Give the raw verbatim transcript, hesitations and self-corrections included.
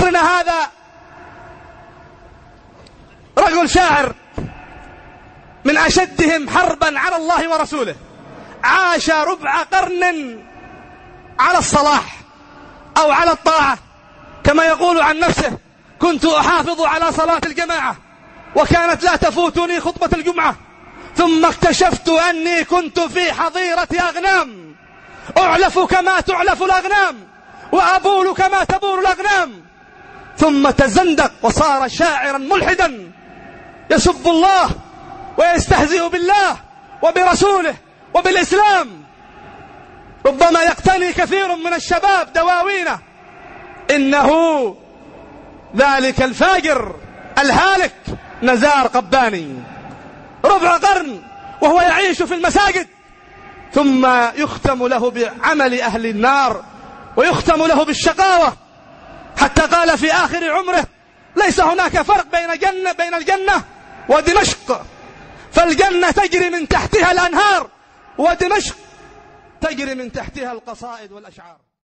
عصرنا هذا رجل شاعر من أشدهم حربا على الله ورسوله، عاش ربع قرن على الصلاح أو على الطاعة، كما يقول عن نفسه: كنت أحافظ على صلاة الجماعة وكانت لا تفوتني خطبة الجمعة، ثم اكتشفت أني كنت في حظيرة أغنام، أعلف كما تعلف الأغنام وأبول كما تبول الأغنام، ثم تزندق وصار شاعرا ملحدا يسب الله ويستهزئ بالله وبرسوله وبالإسلام. ربما يقتني كثير من الشباب دواوينه، إنه ذلك الفاجر الهالك نزار قباني، ربع قرن وهو يعيش في المساجد، ثم يختم له بعمل أهل النار ويختم له بالشقاوة، حتى قال في آخر عمره: ليس هناك فرق بين جنة بين الجنة ودمشق، فالجنة تجري من تحتها الأنهار ودمشق تجري من تحتها القصائد والأشعار.